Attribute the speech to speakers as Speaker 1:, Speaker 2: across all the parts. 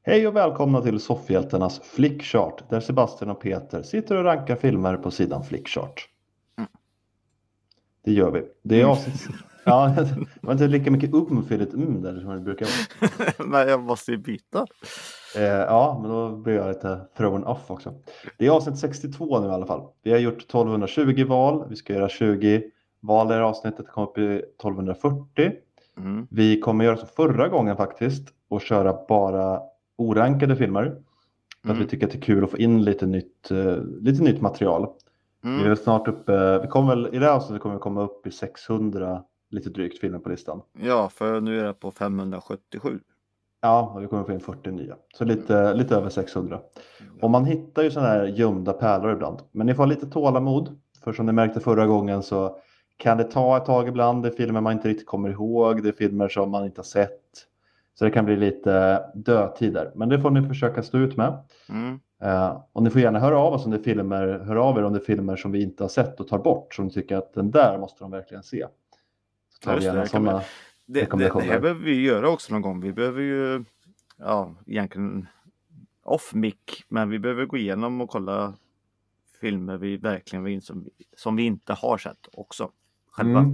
Speaker 1: Hej och välkomna till Soffhjältarnas Flickchart där Sebastian och Peter sitter och rankar filmer på sidan Flickchart. Det gör vi. Det är avsnitt... Ja, det var inte lika mycket för ett där som det brukar vara.
Speaker 2: Nej, jag måste ju byta.
Speaker 1: Ja, men då blir jag lite thrown off också. Det är avsnitt 62 nu i alla fall. Vi har gjort 1220 val. Vi ska göra 20 val i det här avsnittet. Kommer upp i 1240. Vi kommer göra så förra gången faktiskt och köra bara orankade filmer. För att vi tycker att det är kul att få in lite nytt material. Vi är snart uppe, i det här avsnittet kommer vi komma upp i 600 lite drygt filmer på listan.
Speaker 2: Ja, för nu är det på 577.
Speaker 1: Ja, och vi kommer få in 40 nya. Så lite över 600. Och man hittar ju sådana här gömda pärlor ibland. Men ni får ha lite tålamod. För som ni märkte förra gången så kan det ta ett tag ibland. Det är filmer man inte riktigt kommer ihåg. Det är filmer som man inte har sett. Så det kan bli lite dödtider. Men det får ni försöka stå ut med. Och ni får gärna höra av oss om det är filmer som vi inte har sett och tar bort. Som ni tycker att den där måste de verkligen se. Så tar vi gärna sådana rekommendationer.
Speaker 2: Det här behöver vi göra också någon gång. Vi behöver ju, egentligen off-mic. Men vi behöver gå igenom och kolla filmer vi verkligen vill som vi inte har sett också själva.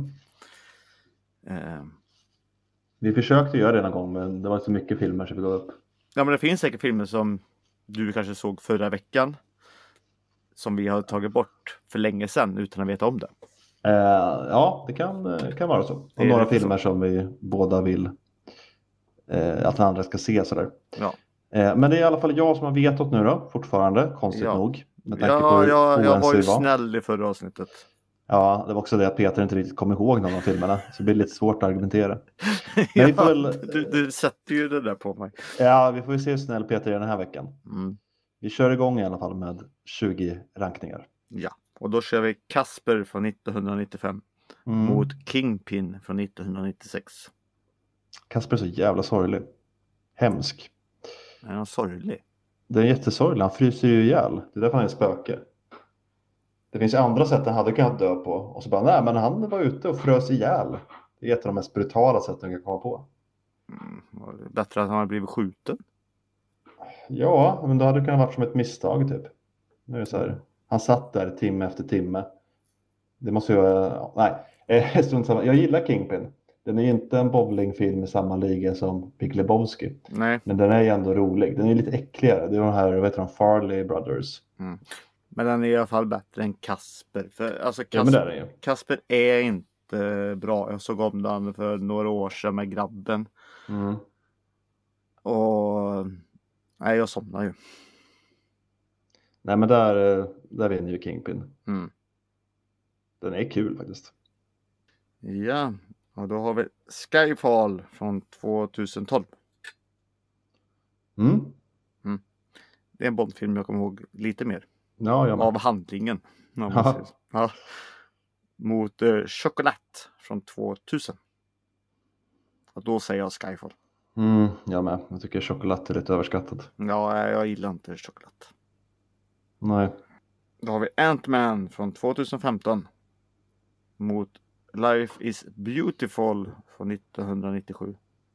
Speaker 1: Vi försökte göra det någon gång, men det var så mycket filmer så vi gav upp.
Speaker 2: Ja, men det finns säkert filmer som du kanske såg förra veckan som vi har tagit bort för länge sedan utan att veta om det.
Speaker 1: Ja, det kan vara så. Och några filmer som vi båda vill att den andra ska se sådär.
Speaker 2: Ja.
Speaker 1: Men det är i alla fall jag som har vetat nu då, fortfarande, konstigt nog.
Speaker 2: Jag var ju snäll i förra avsnittet.
Speaker 1: Ja, det var också det att Peter inte riktigt kom ihåg någon av filmerna. Så det blir lite svårt att argumentera. Men vi får väl...
Speaker 2: du sätter ju det där på mig.
Speaker 1: Ja, vi får ju se hur snäll Peter är den här veckan. Vi kör igång i alla fall med 20 rankningar.
Speaker 2: Ja, och då kör vi Casper från 1995 mot Kingpin från 1996.
Speaker 1: Casper är så jävla sorglig. Hemsk.
Speaker 2: Är han sorglig?
Speaker 1: Den är jättesorglig, han fryser ju ihjäl. Det är därför han är spöke. Det finns ju andra sätt han hade kunnat dö på. Och så bara, nej men han var ute och frös ihjäl. Det är ett av de mest brutala sätten jag kan komma på.
Speaker 2: Bättre att han hade blivit skjuten.
Speaker 1: Ja, men då hade det kunnat varit som ett misstag typ. Nu är det så här, han satt där timme efter timme. Det måste ju, nej, strunt samma. Jag gillar Kingpin. Den är inte en bowlingfilm i samma liga som Big Lebowski.
Speaker 2: Nej.
Speaker 1: Men den är ju ändå rolig. Den är lite äckligare. Det är de här, vad heter de, Farley Brothers.
Speaker 2: Men den är i alla fall bättre än Casper. För alltså Casper är inte bra. Jag såg om den för några år sedan med grabben. Och nej, jag somnar ju.
Speaker 1: Nej, men där vinner ju Kingpin. Den är kul faktiskt.
Speaker 2: Ja, och då har vi Skyfall från 2012. Det är en Bondfilm jag kommer ihåg lite mer.
Speaker 1: Ja,
Speaker 2: av handlingen. Ja. Mot Chocolat från 2000. Och då säger jag Skyfall.
Speaker 1: Jag med. Jag tycker Chocolat är lite överskattat.
Speaker 2: Ja, jag gillar inte Chocolat.
Speaker 1: Nej.
Speaker 2: Då har vi Ant-Man från 2015. Mot Life is Beautiful från 1997.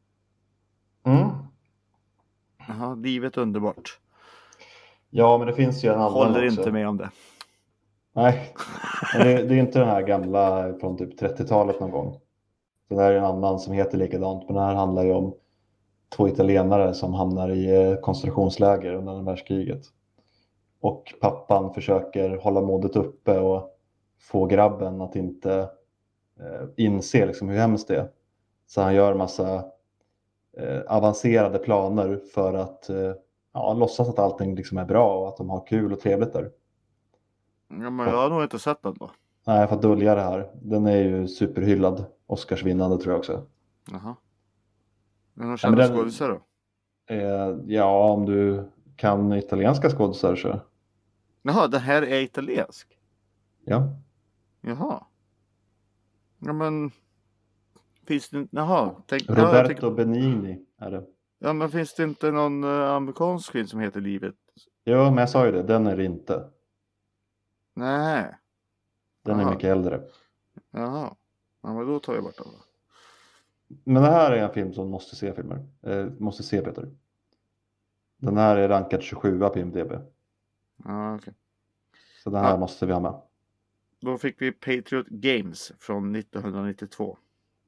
Speaker 2: Jaha, livet är underbart.
Speaker 1: Ja, men det finns ju en annan
Speaker 2: håller
Speaker 1: också.
Speaker 2: Inte med om det.
Speaker 1: Nej, men det är inte den här gamla från typ 30-talet någon gång. Det där är en annan som heter likadant. Men den här handlar ju om 2 italienare som hamnar i koncentrationsläger under andra världskriget. Och pappan försöker hålla modet uppe och få grabben att inte inse liksom hur hemskt det är. Så han gör en massa avancerade planer för att låtsas att allting liksom är bra och att de har kul och trevligt där.
Speaker 2: Ja, men jag har nog inte sett den då.
Speaker 1: Nej, för att dölja det här. Den är ju superhyllad. Oscarsvinnande tror jag också.
Speaker 2: Jaha. Men de känner skådisar då?
Speaker 1: Ja, om du kan italienska skådisar så.
Speaker 2: Jaha, det här är italiensk?
Speaker 1: Ja.
Speaker 2: Jaha. Ja, men finns det inte... Jaha.
Speaker 1: Roberto Benigni är det.
Speaker 2: Ja, men finns det inte någon amerikansk film som heter Livet?
Speaker 1: Jo, men jag sa ju det. Den är det inte.
Speaker 2: Nej.
Speaker 1: Den är mycket äldre.
Speaker 2: Jaha. Ja, men då tar jag bort den.
Speaker 1: Men det här är en film som måste se Peter. Den här är rankad 27 på IMDb.
Speaker 2: Ja, okej.
Speaker 1: Så den här
Speaker 2: Ja.
Speaker 1: måste vi ha med.
Speaker 2: Då fick vi Patriot Games från 1992.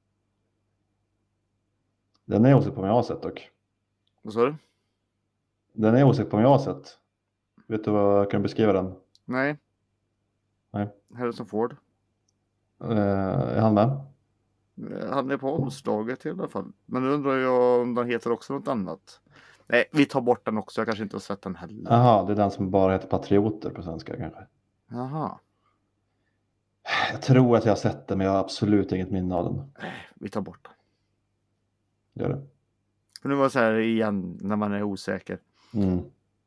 Speaker 1: Den är jag osäker på om jag har sett dock.
Speaker 2: Vad sa du?
Speaker 1: Den är jag osäker på om jag har sett. Vet du vad, kan du beskriva den?
Speaker 2: Nej.
Speaker 1: Nej.
Speaker 2: Harrison Ford.
Speaker 1: Är han med?
Speaker 2: Han är på omslaget i alla fall. Men nu undrar jag om den heter också något annat. Nej, vi tar bort den också. Jag kanske inte har sett den heller.
Speaker 1: Jaha, det är den som bara heter Patrioter på svenska kanske.
Speaker 2: Jaha.
Speaker 1: Jag tror att jag har sett den men jag har absolut inget minne av den.
Speaker 2: Vi tar bort den.
Speaker 1: Gör det.
Speaker 2: För nu var det så här igen när man är osäker.
Speaker 1: Mm.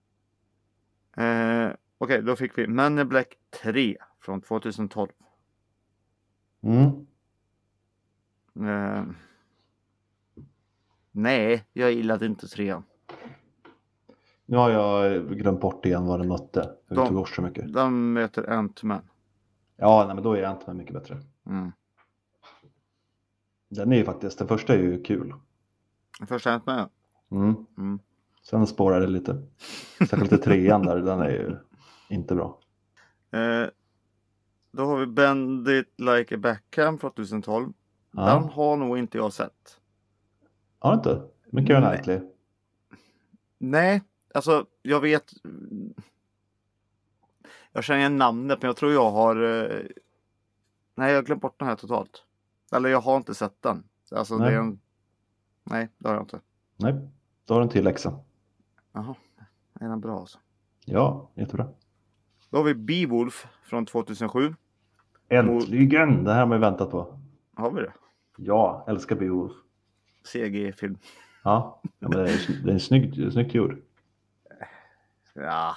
Speaker 2: Okej, då fick vi Men in Black 3 från 2012.
Speaker 1: Mm.
Speaker 2: Nej, jag gillade inte 3.
Speaker 1: Nu har jag glömt bort igen vad den mötte. För vi tog bort så mycket.
Speaker 2: De möter Ant-Man.
Speaker 1: Ja, nej, men då är Ant-Man mycket bättre.
Speaker 2: Mm.
Speaker 1: Den är ju faktiskt, den första är ju kul.
Speaker 2: Första Ant-Man.
Speaker 1: Mm.
Speaker 2: Mm.
Speaker 1: Sen spårar det lite. Särskilt i 3:an där, den är ju inte bra.
Speaker 2: Då har vi Bend It Like a Beckham från 2012.
Speaker 1: Ja.
Speaker 2: Den har nog inte jag sett.
Speaker 1: Har du inte? Men Keira Knightley.
Speaker 2: Nej, alltså jag vet. Jag känner igen namnet men jag tror jag har. Nej, jag har glömt bort den här totalt. Eller jag har inte sett den. Alltså
Speaker 1: Nej.
Speaker 2: det är en. Nej, det har jag inte.
Speaker 1: Nej, då har du en till läxa.
Speaker 2: Jaha, är den bra alltså?
Speaker 1: Ja, jättebra.
Speaker 2: Då har vi Beowulf från 2007.
Speaker 1: Äntligen! Det här har man ju väntat på.
Speaker 2: Har vi det?
Speaker 1: Ja, älskar Beowulf.
Speaker 2: CG-film.
Speaker 1: Ja, men det är snyggt gjord.
Speaker 2: Ja.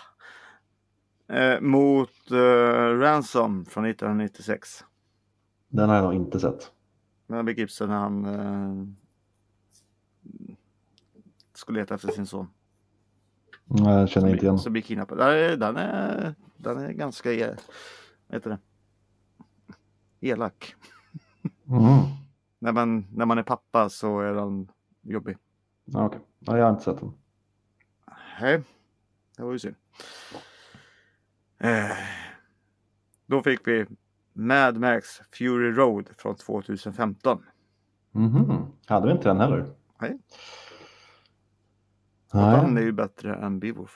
Speaker 2: Mot Ransom från 1996.
Speaker 1: Den har jag nog inte sett.
Speaker 2: Med Mel Gibson när han skulle leta efter sin son.
Speaker 1: Nej, jag känner inte igen.
Speaker 2: Så blir kidnappad. Den är ganska vad heter det? Elak.
Speaker 1: Mm.
Speaker 2: När man är pappa så är den jobbig.
Speaker 1: Ja, okej. Ja, jag har inte sett den.
Speaker 2: Nej, det var ju synd. Då fick vi Mad Max Fury Road från 2015.
Speaker 1: Hade vi inte den heller?
Speaker 2: Nej.
Speaker 1: Nej.
Speaker 2: Den är ju bättre än Beowulf.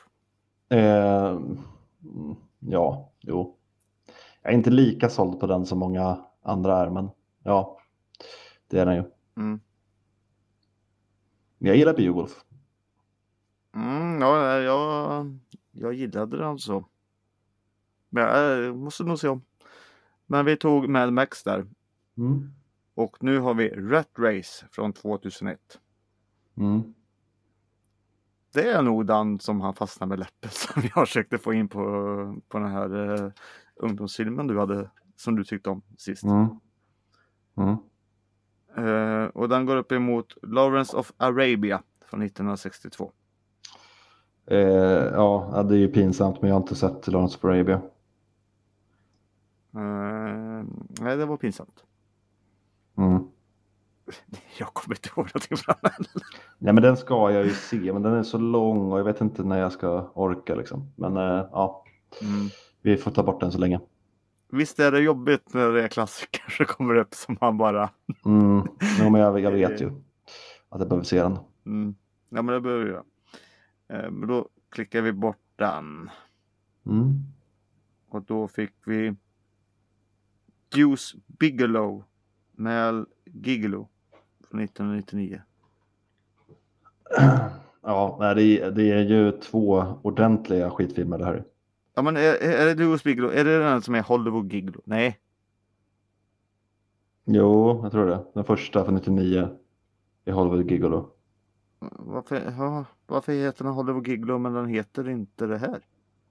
Speaker 1: Ja, jo. Jag är inte lika såld på den som många andra är, men ja, det är den ju.
Speaker 2: Mm.
Speaker 1: Jag gillar Beowulf.
Speaker 2: Ja, jag gillade den så. Men jag måste nog se om. Men vi tog Mad Max där.
Speaker 1: Mm.
Speaker 2: Och nu har vi Rat Race från 2001.
Speaker 1: Mm.
Speaker 2: Det är nog den som han fastnade med läppen som jag försökte få in på den här ungdomsfilmen du hade, som du tyckte om sist. Och den går upp emot Lawrence of Arabia från 1962.
Speaker 1: Ja, det är ju pinsamt, men jag har inte sett Lawrence of Arabia.
Speaker 2: Nej, det var pinsamt. Jag kommer inte ihåg någonting från den.
Speaker 1: Nej, men den ska jag ju se, men den är så lång och jag vet inte när jag ska orka liksom. Men ja, vi får ta bort den så länge.
Speaker 2: Visst är det jobbigt när det är klassiker så kommer det upp som man bara...
Speaker 1: Ja, men jag vet ju att jag behöver se den.
Speaker 2: Ja, men det behöver jag. Men då klickar vi bort den. Och då fick vi Deuce Bigalow med Gigolo från 1999.
Speaker 1: Ja, det är ju 2 ordentliga skitfilmer det här.
Speaker 2: Ja, men är det Deuce Bigalow? Är det den som är Hollywood Gigolo? Nej.
Speaker 1: Jo, jag tror det. Den första från 99 är Hollywood Gigolo.
Speaker 2: Varför heter den Hollywood Gigolo men den heter inte det här?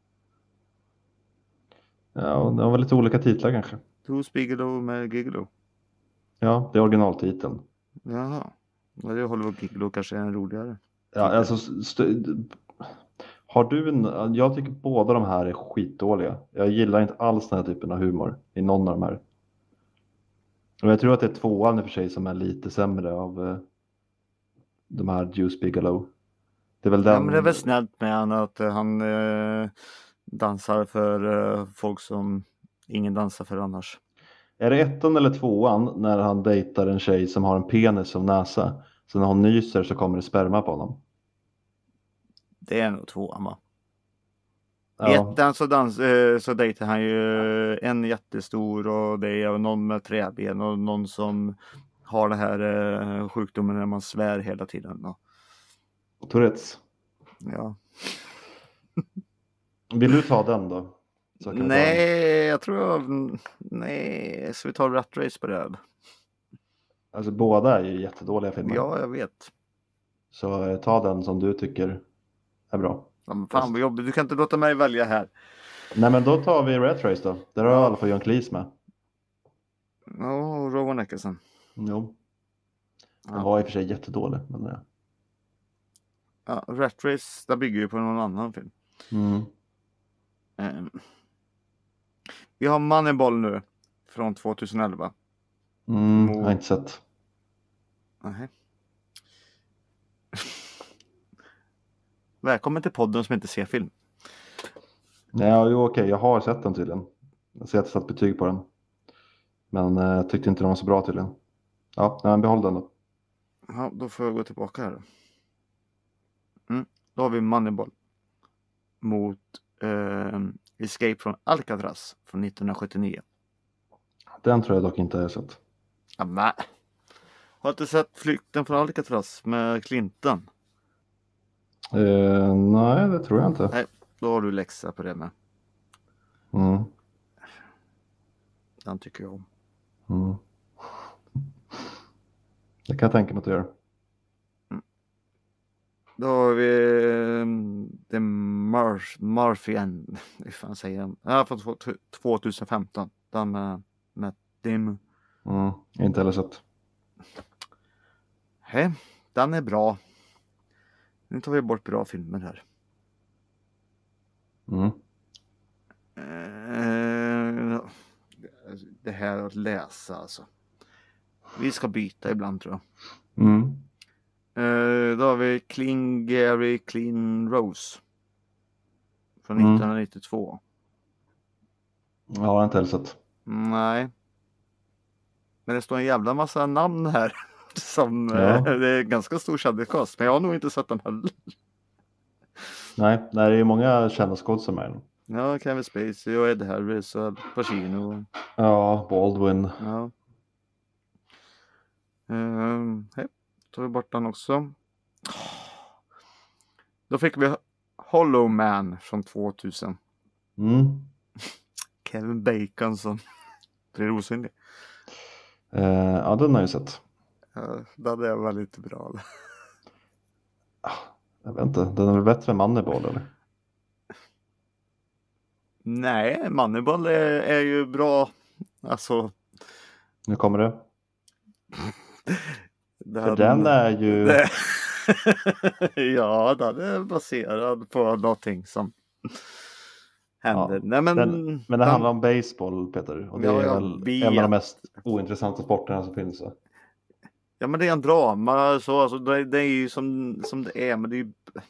Speaker 1: Ja, det var lite olika titlar kanske.
Speaker 2: Deuce Bigalow med Gigolo.
Speaker 1: Ja, det är originaltiteln.
Speaker 2: Jaha. Ja, det är Hollywood Gigolo kanske är en roligare.
Speaker 1: Ja, alltså har du jag tycker båda de här är skitdåliga. Jag gillar inte alls den här typen av humor i någon av de här. Och jag tror att det är 2:an i och för sig som är lite sämre av de här Deuce Bigalow. Det är väl
Speaker 2: Ja,
Speaker 1: den.
Speaker 2: men det är väl snällt med han att han dansar för folk som ingen dansar för annars.
Speaker 1: Är det 1:an eller 2:an när han dejtar en tjej som har en penis som näsa? Så när hon nyser så kommer det sperma på honom.
Speaker 2: Det är nog 2:an, va? I
Speaker 1: Ja,
Speaker 2: 1:an så dejtar han ju en jättestor och det är någon med träben och någon som har det här sjukdomen när man svär hela tiden. Och,
Speaker 1: Tourettes.
Speaker 2: ja.
Speaker 1: Vill du ta den då? Så kan vi ta den.
Speaker 2: Nej, jag tror nej, så vi tar Rat Race på det här.
Speaker 1: Alltså båda är ju jättedåliga filmer.
Speaker 2: Ja, jag vet.
Speaker 1: Så ta den som du tycker är bra.
Speaker 2: Ja, men fan vad jobbigt, du kan inte låta mig välja här.
Speaker 1: Nej, men då tar vi Rat Race då. Där har
Speaker 2: Ja.
Speaker 1: i alla fall John Cleese med.
Speaker 2: Ja, Rowan Atkinson.
Speaker 1: Jo. Den
Speaker 2: Ja.
Speaker 1: var i och för sig jättedålig. Men,
Speaker 2: Ja, Rat Race, det bygger ju på någon annan film. Vi har Moneyball nu från 2011.
Speaker 1: Jag har inte sett.
Speaker 2: Nej. Välkommen till podden som inte ser film.
Speaker 1: Nej, jo, okej, jag har sett den tydligen. Jag ser att jag satt betyg på den. Men jag tyckte inte den var så bra tydligen. Ja, nej, men behåll den då.
Speaker 2: Ja, då får jag gå tillbaka här. Då har vi Moneyball mot Escape från Alcatraz från 1979.
Speaker 1: Den tror jag dock inte jag har sett.
Speaker 2: Ja, men. Har inte sett Flykten från Alcatraz med Clinton?
Speaker 1: Nej, det tror jag inte.
Speaker 2: Nej, då har du läxa på det med. Den tycker jag om.
Speaker 1: Det kan jag tänka mig att du gör.
Speaker 2: Då har vi The Martian. Hur fan säger jag? Ja, från 2015. Den med Dim.
Speaker 1: Inte heller sett.
Speaker 2: Hej, den är bra. Nu tar vi bort bra filmer här. Det här att läsa alltså. Vi ska byta ibland tror jag. Då har vi Gary Clean Rose. Från 1992.
Speaker 1: Ja, jag har inte heller sett.
Speaker 2: Nej. Men det står en jävla massa namn här. Som det är ganska stor kändiscast. Men jag har nog inte sett den heller.
Speaker 1: Nej, det är ju många kända skådespelare med.
Speaker 2: Ja, Kevin Spacey och Ed Harris och Al Pacino.
Speaker 1: Ja, Baldwin.
Speaker 2: Ja. Hej, tar vi bort den också. Då fick vi Hollow Man från 2000. Kevin Bacon som blir osynlig.
Speaker 1: Ja, den har jag sett.
Speaker 2: Den är väldigt bra.
Speaker 1: Jag vet inte, den är väl bättre än Moneyball eller?
Speaker 2: Nej, Moneyball är ju bra. Alltså.
Speaker 1: Nu kommer det.
Speaker 2: Den,
Speaker 1: den är ju...
Speaker 2: ja, den är baserad på någonting som händer.
Speaker 1: Ja,
Speaker 2: Nej, men
Speaker 1: det handlar om baseball, Peter. Och det är väl en av de mest ointressanta sporterna som finns. Så.
Speaker 2: Ja, men det är en drama. Så, alltså, det är ju som det är. Men det är ju...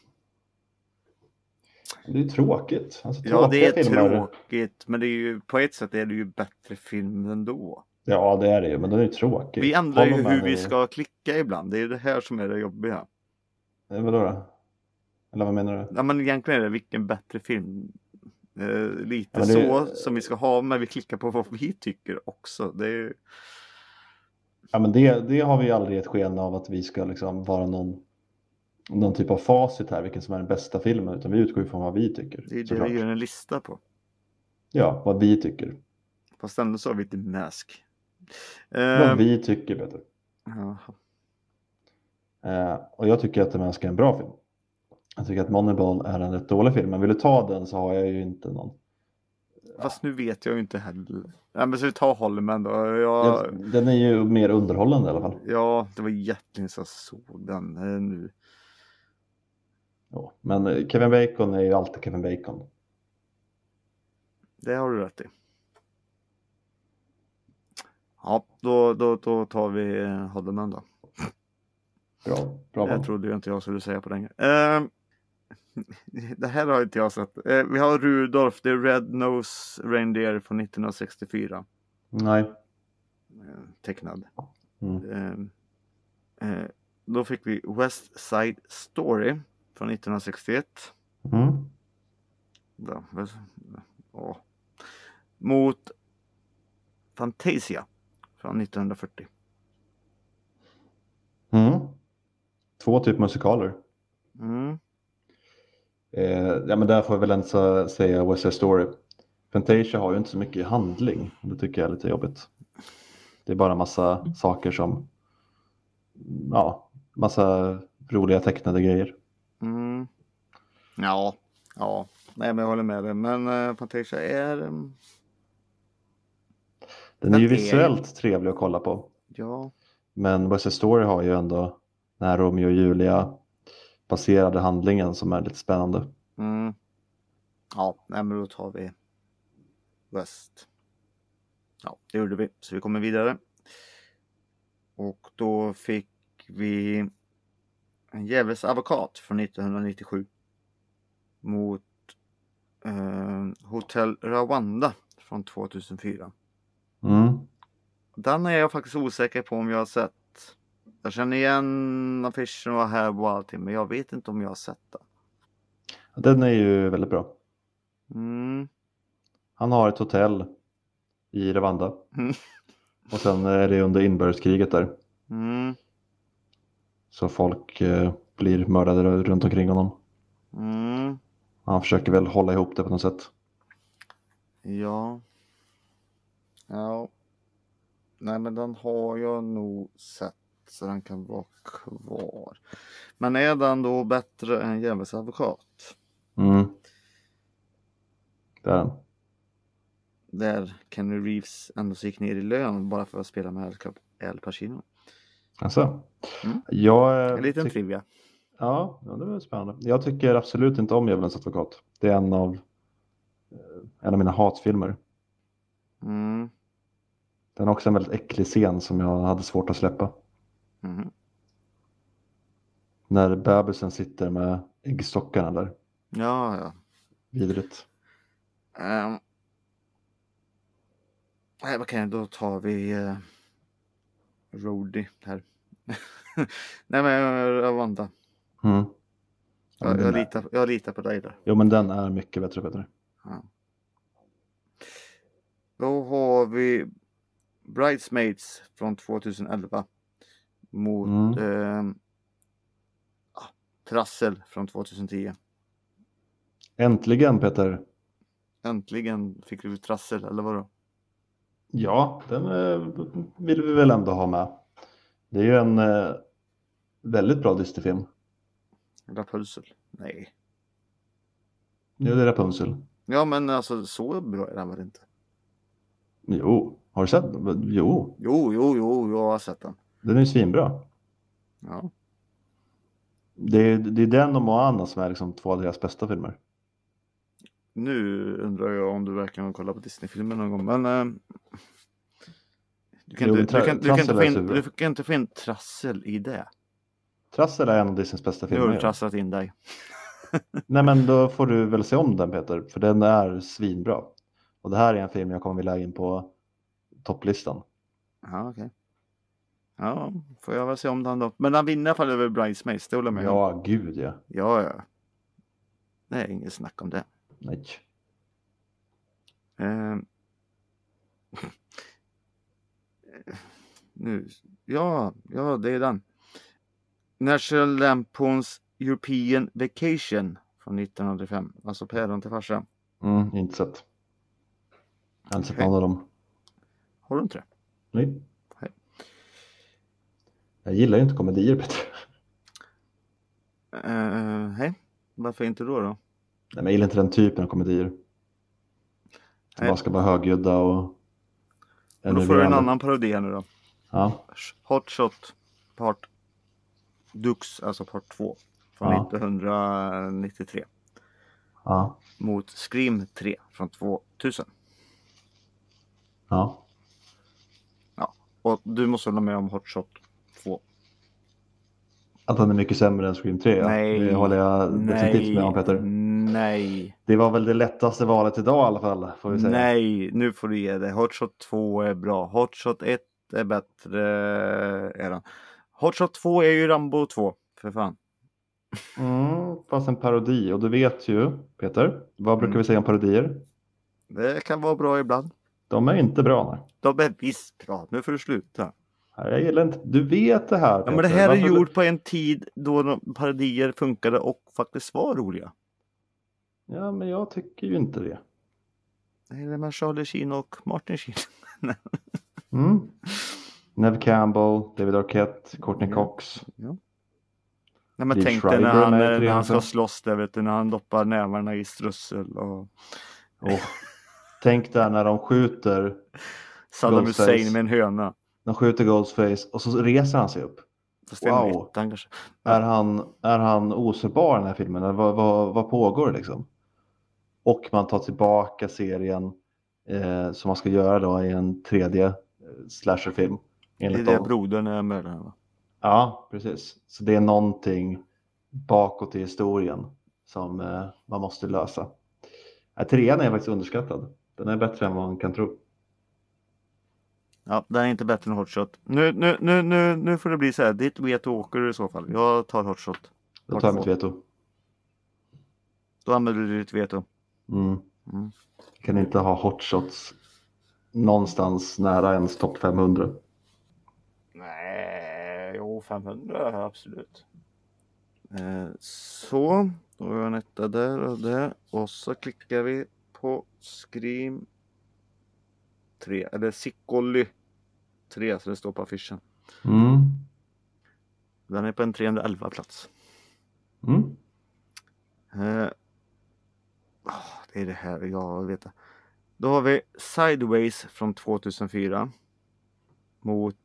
Speaker 1: Det är tråkigt. Alltså,
Speaker 2: ja, det är
Speaker 1: filmer.
Speaker 2: tråkigt. Men det är ju, på ett sätt är det ju bättre film ändå.
Speaker 1: Ja, det är det ju. Men den är ju tråkig.
Speaker 2: Vi ändrar ju hur vi ska klicka ibland. Det är det här som är det jobbiga.
Speaker 1: Vadå då? Eller vad menar du?
Speaker 2: Ja, men egentligen är det vilken bättre film. Lite så som vi ska ha. Men vi klickar på vad vi tycker också. Det är...
Speaker 1: Ja, men det har vi aldrig ett sken av att vi ska liksom vara någon typ av facit här. Vilken som är den bästa filmen. Utan vi utgår ifrån vad vi tycker.
Speaker 2: Det är det vi gör en lista på.
Speaker 1: Ja, vad vi tycker.
Speaker 2: Fast ändå så har vi inte mask.
Speaker 1: Vad vi tycker, Peter. Och jag tycker att The Mask är en bra film. Jag tycker att Moneyball är en rätt dålig film. Men vill du ta den så har jag ju inte någon.
Speaker 2: Fast nu vet jag ju inte heller. Ja, men så vi tar Holloman då.
Speaker 1: Den är ju mer underhållande i alla fall.
Speaker 2: Ja, det var jättelänge så jag såg den nu.
Speaker 1: Ja, men Kevin Bacon är ju alltid Kevin Bacon.
Speaker 2: Det har du rätt i. Ja, då tar vi Holloman då.
Speaker 1: Bra.
Speaker 2: Jag trodde ju inte jag skulle säga på den. Det här har inte jag sett. Vi har Rudolf, the Red-Nosed Reindeer från 1964.
Speaker 1: Nej.
Speaker 2: Tecknad.
Speaker 1: Mm.
Speaker 2: Då fick vi West Side Story från 1961.
Speaker 1: Mm.
Speaker 2: Ja. Mot Fantasia från 1940.
Speaker 1: Mm. 2 typ musikaler.
Speaker 2: Mm.
Speaker 1: Ja, men där får jag väl inte säga West Side Story. Fantasia har ju inte så mycket handling. Det tycker jag är lite jobbigt. Det är bara massa saker som, ja, massa roliga tecknade grejer.
Speaker 2: Mm. Ja. Nej, men jag håller med dig. Men Fantasia är...
Speaker 1: Den är ju visuellt trevlig att kolla på.
Speaker 2: Ja.
Speaker 1: Men West Side Story har ju ändå den här Romeo och Julia baserade handlingen som är lite spännande.
Speaker 2: Mm. Ja, nej, men då tar vi West. Ja, det gjorde vi. Så vi kommer vidare. Och då fick vi en djävulens advokat från 1997 mot Hotel Rwanda från 2004.
Speaker 1: Mm.
Speaker 2: Den är jag faktiskt osäker på om jag har sett. Jag känner igen affischen och här och allting, men jag vet inte om jag har sett den.
Speaker 1: Den är ju väldigt bra.
Speaker 2: Mm.
Speaker 1: Han har ett hotell i Rwanda.
Speaker 2: Mm.
Speaker 1: Och sen är det under inbördeskriget där.
Speaker 2: Mm.
Speaker 1: Så folk blir mördade runt omkring honom.
Speaker 2: Mm.
Speaker 1: Han försöker väl hålla ihop det på något sätt.
Speaker 2: Ja. Nej, men den har jag nog sett. Så den kan vara kvar. Men är den då bättre än Djävulens advokat?
Speaker 1: Mm. Det är den.
Speaker 2: Där Kenny Reeves ändå gick ner i lön bara för att spela med Al Pacino.
Speaker 1: Alltså.
Speaker 2: Mm.
Speaker 1: Jag
Speaker 2: En liten trivia.
Speaker 1: Ja, det var spännande. Jag tycker absolut inte om Djävulens advokat. Det är en av mina hatfilmer.
Speaker 2: Mm.
Speaker 1: Den har också en väldigt äcklig scen som jag hade svårt att släppa.
Speaker 2: Mm.
Speaker 1: När bebisen sitter med äggstockarna där.
Speaker 2: Ja.
Speaker 1: Vidrigt.
Speaker 2: Nej, okej, då tar vi Rhodey här. Nej, men Rwanda.
Speaker 1: Mm. Ja,
Speaker 2: Jag litar på dig där.
Speaker 1: Jo, men den är mycket bättre, Peter.
Speaker 2: Ja. Då har vi Bridesmaids från 2011 mot Trassel från 2010.
Speaker 1: Äntligen, Peter.
Speaker 2: Äntligen fick du Trassel, eller vadå?
Speaker 1: Ja, den vill vi väl ändå ha med. Det är ju en väldigt bra Disney-film.
Speaker 2: Rapunzel? Nej.
Speaker 1: Nu är det Rapunzel.
Speaker 2: Ja, men alltså så bra är den väl inte?
Speaker 1: Jo, har du sett den? Jo.
Speaker 2: Jo, jag har sett den.
Speaker 1: Den är ju svinbra.
Speaker 2: Ja.
Speaker 1: Det är den och Moana som är liksom 2 av deras bästa filmer.
Speaker 2: Nu undrar jag om du verkligen har kollat på Disney-filmer någon gång, men du kan inte få in Trassel i det.
Speaker 1: Trassel är en av Disneys bästa filmer.
Speaker 2: Nu har du trasslat in dig.
Speaker 1: Nej, men då får du väl se om den, Peter, för den är svinbra. Och det här är en film jag kommer vilja in på topplistan.
Speaker 2: Ja, okej. Ja, får jag väl se om den då. Men han vinner i alla fall över Bridesmaids, det håller jag med om.
Speaker 1: Ja, gud ja.
Speaker 2: Ja. Det är inget snack om det.
Speaker 1: Nej.
Speaker 2: Nu. Ja, det är den. National Lampoons European Vacation från 1905. Alltså Päron till farsan.
Speaker 1: Inte sett. Jag har inte sett någon av dem.
Speaker 2: Har du inte det?
Speaker 1: Nej. Jag gillar ju inte komedier, Peter.
Speaker 2: Hej. Varför inte då?
Speaker 1: Nej, men jag gillar inte den typen av komedier. Som bara ska vara högljudda och
Speaker 2: då får du en annan parodi här nu då.
Speaker 1: Ja.
Speaker 2: Hot Shot Part Dux, alltså Part 2 från 1993.
Speaker 1: Ja.
Speaker 2: Mot Scream 3 från 2000.
Speaker 1: Ja.
Speaker 2: Ja, och du måste hålla med om Hot Shot 2.
Speaker 1: Att han är mycket sämre än Scream 3. Ja.
Speaker 2: Nej.
Speaker 1: Det håller jag definitivt med om, Peter.
Speaker 2: Nej.
Speaker 1: Det var väl det lättaste valet idag i alla fall, får vi säga.
Speaker 2: Nej, nu får du ge det. Hot Shot 2 är bra. Hot Shot 1 är bättre. Är den. Hot Shot 2 är ju Rambo 2, för fan.
Speaker 1: Fast en parodi. Och du vet ju, Peter, vad brukar vi säga om parodier?
Speaker 2: Det kan vara bra ibland.
Speaker 1: De är inte bra. Nej.
Speaker 2: De är visst bra. Nu får du sluta.
Speaker 1: Nej, jag gillar inte. Du vet det här, Peter.
Speaker 2: Ja, men det här är gjort på en tid då parodier funkade och faktiskt var roliga.
Speaker 1: Ja, men jag tycker ju inte det.
Speaker 2: Det är med Charlie Sheen och Martin Sheen.
Speaker 1: Neve Campbell, David Arquette, Courtney Cox.
Speaker 2: Ja. Nej, men
Speaker 1: Liev
Speaker 2: tänk dig
Speaker 1: Schreiber
Speaker 2: när han ska slåss där, vet du, när han doppar nävarna i strössel. Och...
Speaker 1: tänk där när de skjuter
Speaker 2: Saddam Hussein med en höna.
Speaker 1: De skjuter Ghostface och så reser han sig upp. Wow. Är han osägbar i den här filmen? Eller vad pågår liksom? Och man tar tillbaka serien som man ska göra då i en tredje slasherfilm.
Speaker 2: Det är det brodern är med den, va?
Speaker 1: Ja, precis. Så det är någonting bakåt i historien som man måste lösa. Trean är faktiskt underskattad. Den är bättre än vad man kan tro.
Speaker 2: Ja, den är inte bättre än Hot Shot. Nu får det bli så här. Ditt veto åker i så fall. Jag tar Hot Shot.
Speaker 1: Då tar jag mitt veto.
Speaker 2: Då använder du ditt veto.
Speaker 1: Jag kan inte ha Hot Shots någonstans nära ens topp 500.
Speaker 2: Nej, jo 500 absolut. Så, då har jag en etta där och där. Och så klickar vi på Scream 3, eller Sickolly 3, så det står på affischen. Den är på en 311 plats. Det är det här jag vet det. Då har vi Sideways från 2004 mot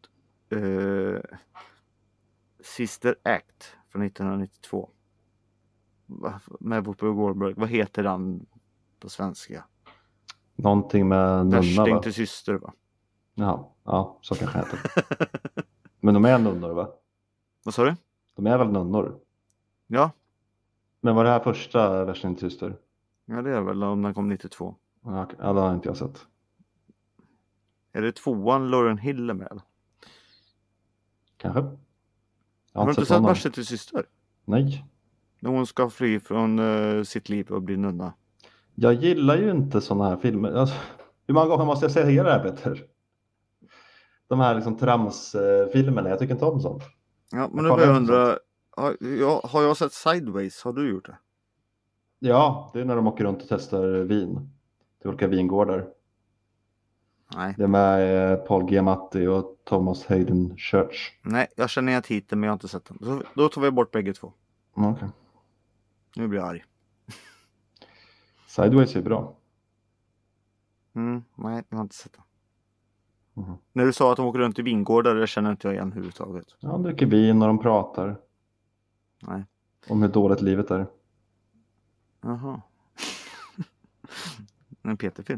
Speaker 2: Sister Act från 1992 med Whoopi Goldberg. Vad heter den på svenska?
Speaker 1: Någonting med nunna,
Speaker 2: Värsting
Speaker 1: va?
Speaker 2: till syster, va?
Speaker 1: Ja, så kanske heter. Men de är nunnor, va?
Speaker 2: Vad sa du?
Speaker 1: De är väl nunnor?
Speaker 2: Ja.
Speaker 1: Men var det här första Värsting till syster?
Speaker 2: Ja, det är väl om den kom 92.
Speaker 1: Ja, det har inte jag sett.
Speaker 2: Är det tvåan Lauren Hill är med?
Speaker 1: Kanske.
Speaker 2: Har du inte sett Värsting till syster?
Speaker 1: Nej.
Speaker 2: När hon ska fly från sitt liv och bli nunna.
Speaker 1: Jag gillar ju inte sådana här filmer. Alltså, hur många gånger måste jag säga det här, Peter? De här liksom tramsfilmerna, jag tycker inte om sånt.
Speaker 2: Ja, men nu börjar jag undra. Har jag sett Sideways? Har du gjort det?
Speaker 1: Ja, det är när de åker runt och testar vin. Till olika vingårdar.
Speaker 2: Nej.
Speaker 1: Det är med Paul Giamatti och Thomas Hayden Church.
Speaker 2: Nej, jag känner igen titeln men jag har inte sett den. Så, då tar vi bort bägge två.
Speaker 1: Okay.
Speaker 2: Nu blir jag arg.
Speaker 1: Sideways är bra.
Speaker 2: Nej, jag har inte sett den. När du sa att de åker runt i vingårdar, det känner inte jag igen överhuvudtaget.
Speaker 1: Ja, de dricker vin och de pratar.
Speaker 2: Nej.
Speaker 1: Om hur dåligt livet är.
Speaker 2: Jaha. En Peter-film.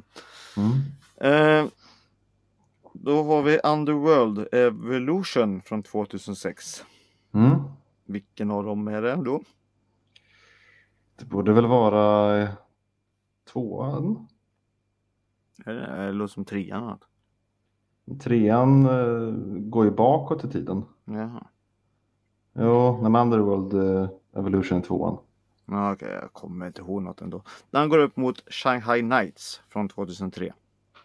Speaker 2: Då har vi Underworld Evolution från 2006. Vilken av dem är det då?
Speaker 1: Det borde väl vara tvåan.
Speaker 2: Det låter som trean.
Speaker 1: Trean går ju bakåt i tiden.
Speaker 2: Jaha.
Speaker 1: Jo, när Underworld Evolution är tvåan.
Speaker 2: Okej, jag kommer inte ihåg något ändå. Den går upp mot Shanghai Nights från 2003.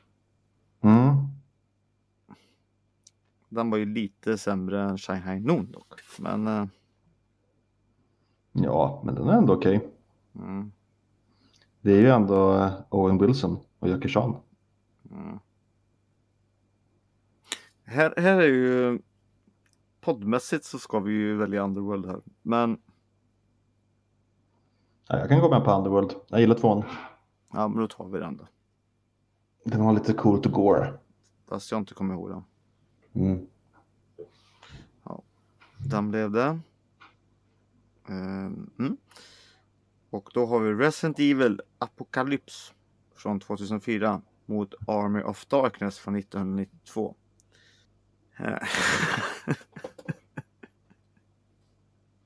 Speaker 2: Den var ju lite sämre än Shanghai Noon dock. Men...
Speaker 1: Ja, men den är ändå okej. Det är ju ändå Owen Wilson och Jackie Chan.
Speaker 2: Här är ju... Poddmässigt så ska vi ju välja Underworld här. Men...
Speaker 1: Ja, jag kan gå med på Underworld. Jag gillar tvåan.
Speaker 2: Ja, men då tar vi den då.
Speaker 1: Den har lite coolt och gore.
Speaker 2: Fast jag inte kommer ihåg den. Ja, den blev det. Och då har vi Resident Evil Apocalypse från 2004 mot Army of Darkness från 1992.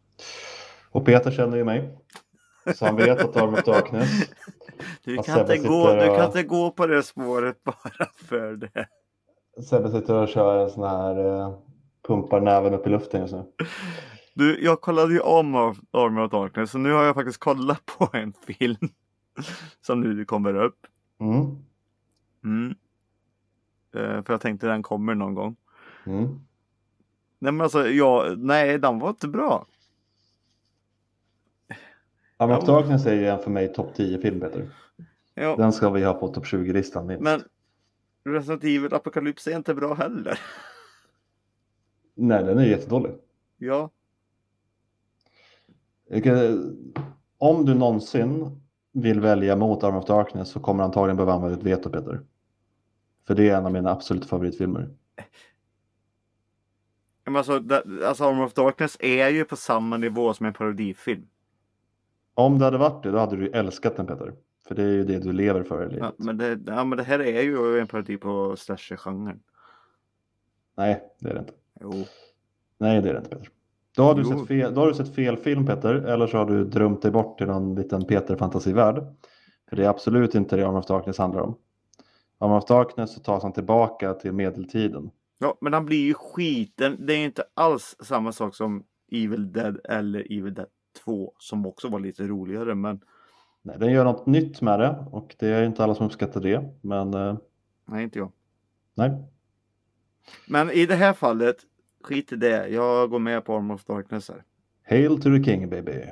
Speaker 1: Och Peter känner ju mig. Så han vet att Arm of Darkness.
Speaker 2: Du
Speaker 1: Att
Speaker 2: kan inte
Speaker 1: Sebbe
Speaker 2: gå,
Speaker 1: sitter
Speaker 2: du kan
Speaker 1: och-
Speaker 2: inte gå på det spåret bara för det.
Speaker 1: Sebbe sitter och kör en sån här pumpar näven upp i luften just nu.
Speaker 2: Du, jag kollade ju om Arm of Darkness, så nu har jag faktiskt kollat på en film som nu kommer upp.
Speaker 1: Mm.
Speaker 2: För jag tänkte den kommer någon gång.
Speaker 1: Mm.
Speaker 2: Nej men alltså, nej den var inte bra.
Speaker 1: Arm of Darkness är ju en för mig topp 10-film, Peter.
Speaker 2: Ja,
Speaker 1: Den ska vi ha på topp 20-listan minst.
Speaker 2: men Resident Evil Apocalypse är inte bra heller.
Speaker 1: Nej, den är jättedålig.
Speaker 2: Ja,
Speaker 1: Om du någonsin vill välja mot Arm of Darkness så kommer antagligen behöva använda ett veto, Peter. För det är en av mina absoluta favoritfilmer.
Speaker 2: men alltså Arm of Darkness är ju på samma nivå som en parodifilm.
Speaker 1: Om det hade varit det, då hade du älskat den, Peter. För det är ju det du lever för i livet.
Speaker 2: Men det här är ju en parodi på slasher-genren.
Speaker 1: Nej, det är det inte.
Speaker 2: Jo.
Speaker 1: Nej, det är det inte, Peter. Då har
Speaker 2: Jo.
Speaker 1: då har du sett fel film, Peter. Eller så har du drömt dig bort till någon liten Peter-fantasivärld. För det är absolut inte det Arm of Darkness handlar om. Arm of Darkness så tas han tillbaka till medeltiden.
Speaker 2: Ja, men han blir ju skiten. Det är inte alls samma sak som Evil Dead eller Evil Dead 2 som också var lite roligare, men
Speaker 1: Nej, den gör något nytt med det och det är inte alla som uppskattar det. Men
Speaker 2: nej, inte jag.
Speaker 1: nej.
Speaker 2: Men i det här fallet, skit i det. Jag går med på Arm of Darkness här.
Speaker 1: Hail to the king, baby.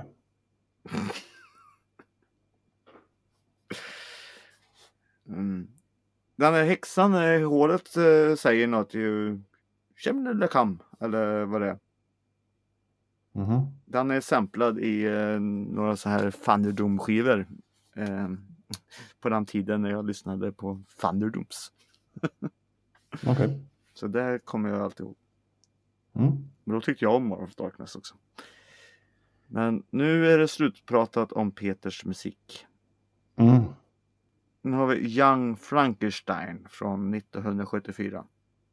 Speaker 2: Den här häxan i håret säger något ju. Känner eller kam, eller vad det är.
Speaker 1: Mhm.
Speaker 2: Den är samplad i några så här Thunderdome-skivor. På den tiden när jag lyssnade på Thunderdomes.
Speaker 1: Okej.
Speaker 2: Så där kommer jag alltid ihåg.
Speaker 1: Mm.
Speaker 2: Men då tyckte jag om Arm of Darkness också. Men nu är det slutpratat om Peters musik.
Speaker 1: Mm.
Speaker 2: Nu har vi Young Frankenstein från 1974.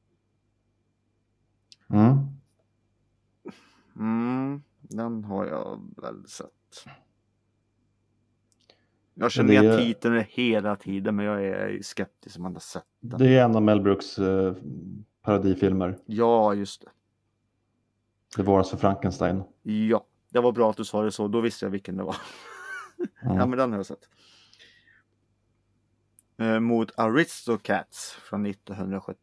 Speaker 2: Den har jag väl sett. Jag känner igen titeln hela tiden, men jag är skeptisk om man har sett den.
Speaker 1: Det är en av Mel Brooks parodifilmer.
Speaker 2: Ja, just det.
Speaker 1: Det våras för Frankenstein.
Speaker 2: Ja, det var bra att du sa det så. Då visste jag vilken det var. Ja, men den har jag sett. Mot Aristocats från 1970.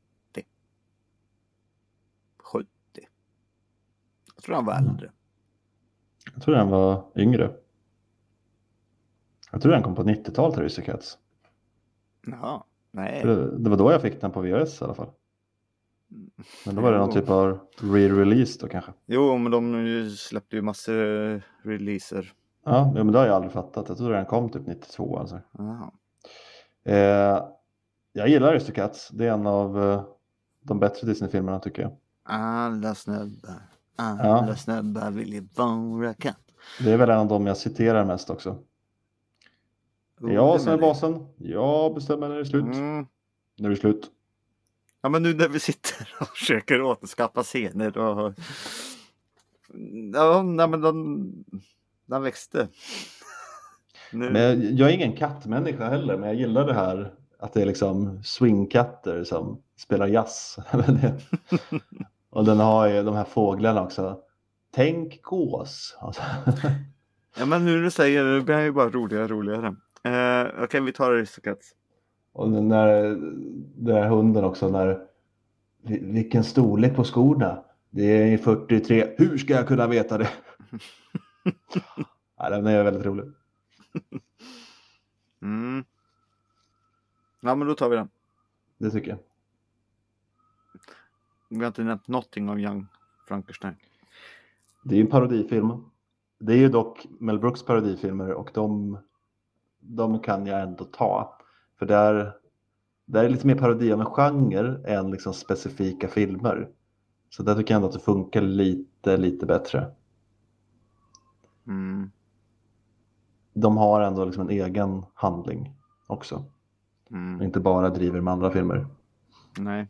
Speaker 2: 70. Jag tror han var äldre.
Speaker 1: Jag tror den var yngre. Jag tror den kom på 90-talet, Aristocats.
Speaker 2: Jaha, nej.
Speaker 1: Det var då jag fick den på VHS i alla fall. Men då var det någon typ av re-release då kanske.
Speaker 2: Jo, men de släppte ju massor releaser.
Speaker 1: Ja, men det har jag aldrig fattat. Jag tror den kom typ 92 alltså.
Speaker 2: Jaha.
Speaker 1: Jag gillar Aristocats. Det är en av de bättre Disney-filmerna tycker jag.
Speaker 2: Alla snubbar vill ju vara katt.
Speaker 1: Det är väl en av dem jag citerar mest också. Jag som är basen. Jag bestämmer när det är slut. När det är slut.
Speaker 2: Ja, men nu när vi sitter och försöker återskapa scener och... Ja, nej, men den växte. Nu...
Speaker 1: Men jag är ingen kattmänniska heller, men jag gillar det här att det är liksom swingkatter som spelar jazz. Och den har ju de här fåglarna också. Tänk gås.
Speaker 2: Ja, men nu när du säger det blir ju bara roligare. Okej, vi tar Aristocats.
Speaker 1: Och när den här hunden också, vilken storlek på skorna. Det är 43. Hur ska jag kunna veta det? Ja, den är väldigt rolig.
Speaker 2: Ja, men då tar vi den.
Speaker 1: Det tycker jag.
Speaker 2: Vi har inte nämnt någonting om Young Frankenstein.
Speaker 1: Det är en parodifilm. Det är ju dock Mel Brooks parodifilmer och de kan jag ändå ta. För där är lite mer parodi av en genre än liksom specifika filmer. Så där tycker jag ändå att det funkar lite bättre. De har ändå liksom en egen handling också. Och inte bara driver med andra filmer.
Speaker 2: Nej.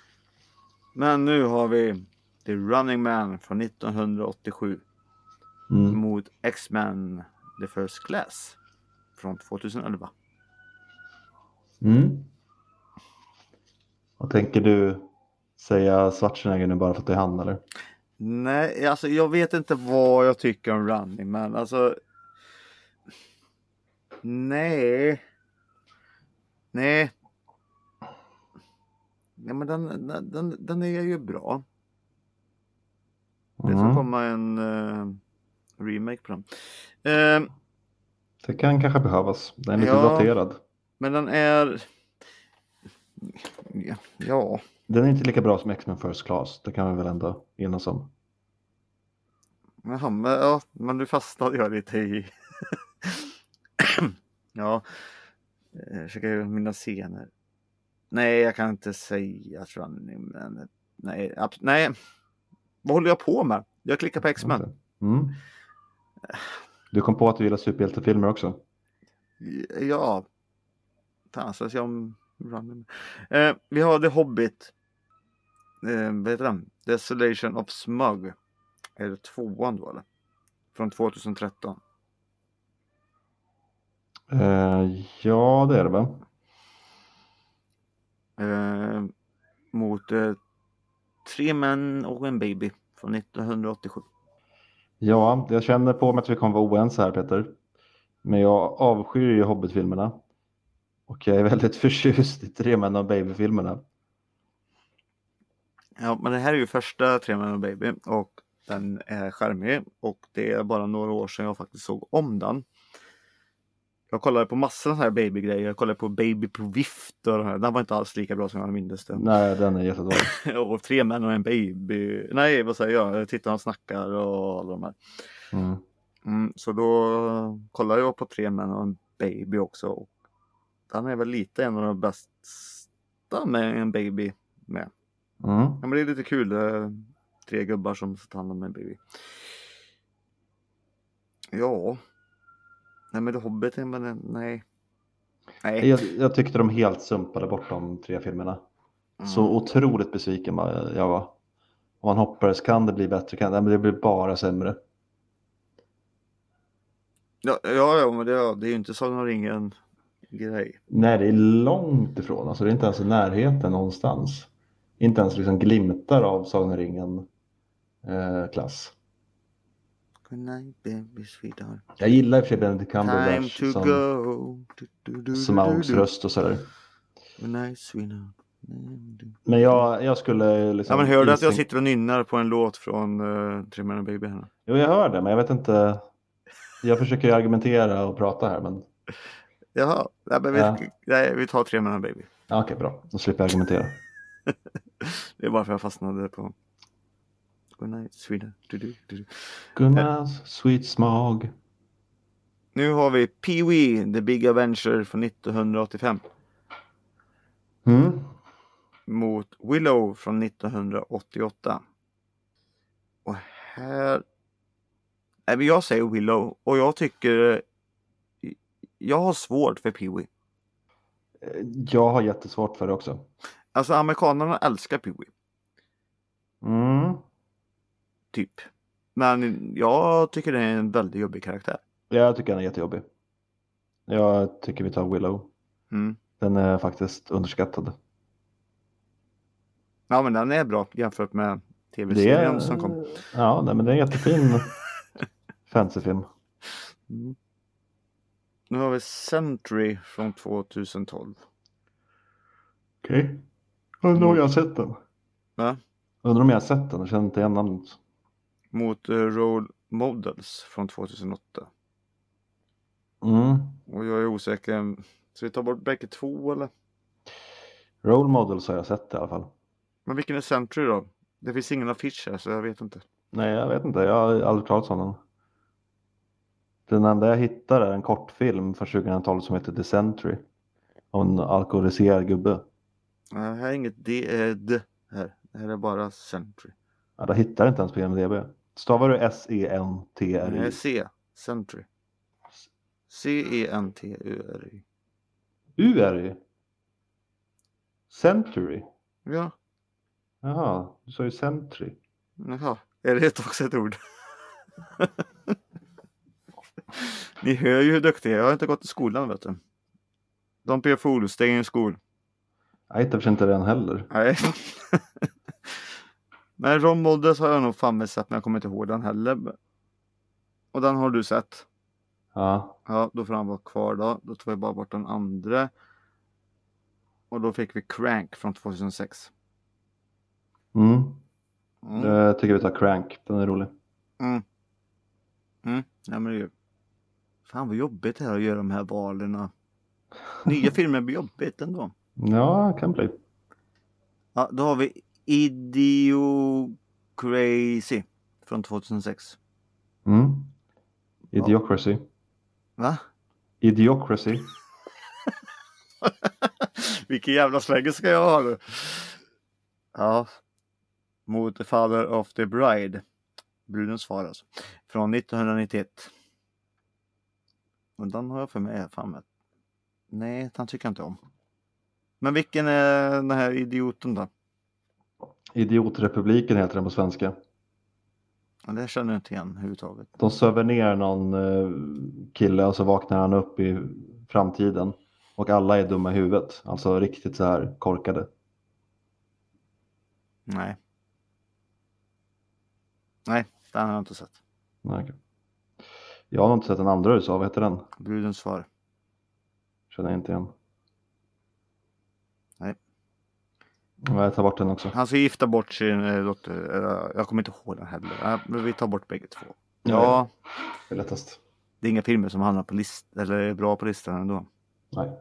Speaker 2: Men nu har vi The Running Man från 1987. mot X-Men The First Class från 2011.
Speaker 1: Och tänker du säga Schwarzenegger nu bara för att det är han, eller?
Speaker 2: Nej, alltså jag vet inte vad jag tycker om Running Man. Alltså, nej. Ja, men den är ju bra. Det ska komma en remake på den.
Speaker 1: Det kan kanske behövas. Den är lite
Speaker 2: Ja.
Speaker 1: daterad.
Speaker 2: Men den är... Ja.
Speaker 1: Den är inte lika bra som X-Men First Class. Det kan vi väl ändå enas om.
Speaker 2: Jaha, men nu fastnade jag lite i... Ja. Jag försöker mina scener. Nej, jag kan inte säga Running Man. Nej. Vad håller jag på med? Jag klickar på X-Men.
Speaker 1: Du kom på att du gillar superhjältefilmer också.
Speaker 2: Ja. Tansas jag om Running Man. Vi har The Hobbit. Vad heter den? Desolation of Smug. Är det 2:an då, eller? Från 2013.
Speaker 1: Ja, det är det väl.
Speaker 2: Mot 3 män och en baby från 1987.
Speaker 1: Ja, jag känner på mig att vi kommer vara oense här, Peter. Men jag avskyr ju Hobbit-filmerna. Och jag är väldigt förtjust i 3 män och baby-filmerna.
Speaker 2: Ja, men det här är ju första 3 män och baby. Och den är charmig. Och det är bara några år sedan jag faktiskt såg om den. Jag kollade på massor av här babygrejer. Jag kollade på Baby på vift och den var inte alls lika bra som jag minns det.
Speaker 1: Nej, den är jättedålig.
Speaker 2: Och 3 män och en baby. Nej, vad säger jag? Tittar och snackar och alla de här. Så då kollade jag på 3 män och en baby också. Och den är väl lite en av de bästa med en baby med. Ja, men det är lite kul. 3 gubbar som tar hand om en baby. Ja. Nej, men det Hobbit, men nej.
Speaker 1: Jag tyckte de helt sumpade bort de 3 filmerna. Så otroligt besviken jag var. Om man hoppades, kan det bli bättre? Men det blir bara sämre.
Speaker 2: Ja, men det är ju inte Sagan om ringen grej.
Speaker 1: Nej, det är långt ifrån. Alltså, det är inte ens i närheten någonstans. Inte ens liksom glimtar av Sagan om ringen klass.
Speaker 2: Good night, baby, sweetheart.
Speaker 1: Jag gillar i och för sig Benedict Cumberbatch som Smaugs röst och sådär.
Speaker 2: Good night, sweetheart.
Speaker 1: Men jag skulle liksom...
Speaker 2: Ja, men hör du att jag sitter och nynnar på en låt från 3 män och baby här?
Speaker 1: Jo, jag hör det, men jag vet inte... Jag försöker argumentera och prata här, men...
Speaker 2: Jaha, vi tar 3 män och baby.
Speaker 1: Ja, okej, bra. Då slipper jag argumentera.
Speaker 2: Det är bara för att jag fastnade på... Good night, sweetheart.
Speaker 1: Good night, sweet Smaug.
Speaker 2: Nu har vi Pee-wee, The Big Adventure från 1985. Mot Willow från 1988. Och här... jag säger Willow. Och jag tycker... Jag har svårt för Pee-wee.
Speaker 1: Jag har jättesvårt för det också.
Speaker 2: Alltså amerikanerna älskar Pee-wee. Typ. Men jag tycker det är en väldigt jobbig karaktär.
Speaker 1: Jag tycker den är jättejobbig. Jag tycker vi tar Willow. Den är faktiskt underskattad.
Speaker 2: Ja, men den är bra jämfört med tv-serien som kom.
Speaker 1: Ja, nej, men det är en jättefin fantasyfilm.
Speaker 2: Nu har vi Sentry från 2012.
Speaker 1: Okej. Undrar om jag har sett den.
Speaker 2: Va?
Speaker 1: Undrar om jag har sett den. Jag känner inte igen namnet.
Speaker 2: Mot Role Models från 2008. Och jag är osäker. Så vi tar bort bägge 2 eller?
Speaker 1: Role Models har jag sett i alla fall.
Speaker 2: Men vilken är Sentry då? Det finns ingen affisch här så jag vet inte.
Speaker 1: Nej, jag vet inte. Jag har aldrig pratat om den. Den enda jag hittar är en kortfilm från 2012 som heter The Sentry. Om en alkoholiserad gubbe.
Speaker 2: Här är inget D här. Det här är bara Sentry.
Speaker 1: Ja, det hittar inte ens på IMDb. Stavar du S-E-N-T-R-Y?
Speaker 2: Nej, C. Sentry. C-E-N-T-U-R-Y.
Speaker 1: U-R-Y? Century?
Speaker 2: Ja.
Speaker 1: Jaha, du sa ju Sentry.
Speaker 2: Jaha, är det också ett ord? Ni hör ju hur duktiga jag har inte gått i skolan, vet du. Don't be a fool, stay in school.
Speaker 1: Jag hittar inte den heller.
Speaker 2: Nej. Men Ron Molders har jag nog fan med sett, men jag kommer inte ihåg den heller. Och den har du sett.
Speaker 1: Ja.
Speaker 2: Ja, då får han vara kvar då. Då tar vi bara bort den andra. Och då fick vi Crank från 2006.
Speaker 1: Jag tycker vi tar Crank. Den är rolig.
Speaker 2: Ja, men det är ju... Fan vad jobbigt det här att göra de här valen. Nya filmer blir jobbigt ändå.
Speaker 1: Ja, kan bli.
Speaker 2: Ja, då har vi Idiocrazy från 2006.
Speaker 1: Idiocracy.
Speaker 2: Va?
Speaker 1: Idiocracy.
Speaker 2: Vilken jävla slägge ska jag ha nu? Ja. Mot The Father of the Bride. Brudens far alltså. Från 1991. Och den har jag för mig fan. Nej, den tycker jag inte om. Men vilken är den här idioten då?
Speaker 1: Idiotrepubliken heter den på svenska.
Speaker 2: Ja, det känner jag inte igen överhuvudtaget.
Speaker 1: De söver ner någon kille och så vaknar han upp i framtiden. Och alla är dumma i huvudet. Alltså riktigt så här korkade.
Speaker 2: Nej. Nej, den har jag inte sett.
Speaker 1: Nej, okay. Jag har inte sett den andra du sa. Vad heter den?
Speaker 2: Brudens far.
Speaker 1: Känner jag inte igen.
Speaker 2: Nej.
Speaker 1: Jag tar bort den också.
Speaker 2: Han ska gifta bort sin dotter. Jag kommer inte ihåg den heller. Men vi tar bort bägge två.
Speaker 1: Ja. Det är lättast.
Speaker 2: Det är inga filmer som hamnar på listan. Eller är bra på listan ändå.
Speaker 1: Nej.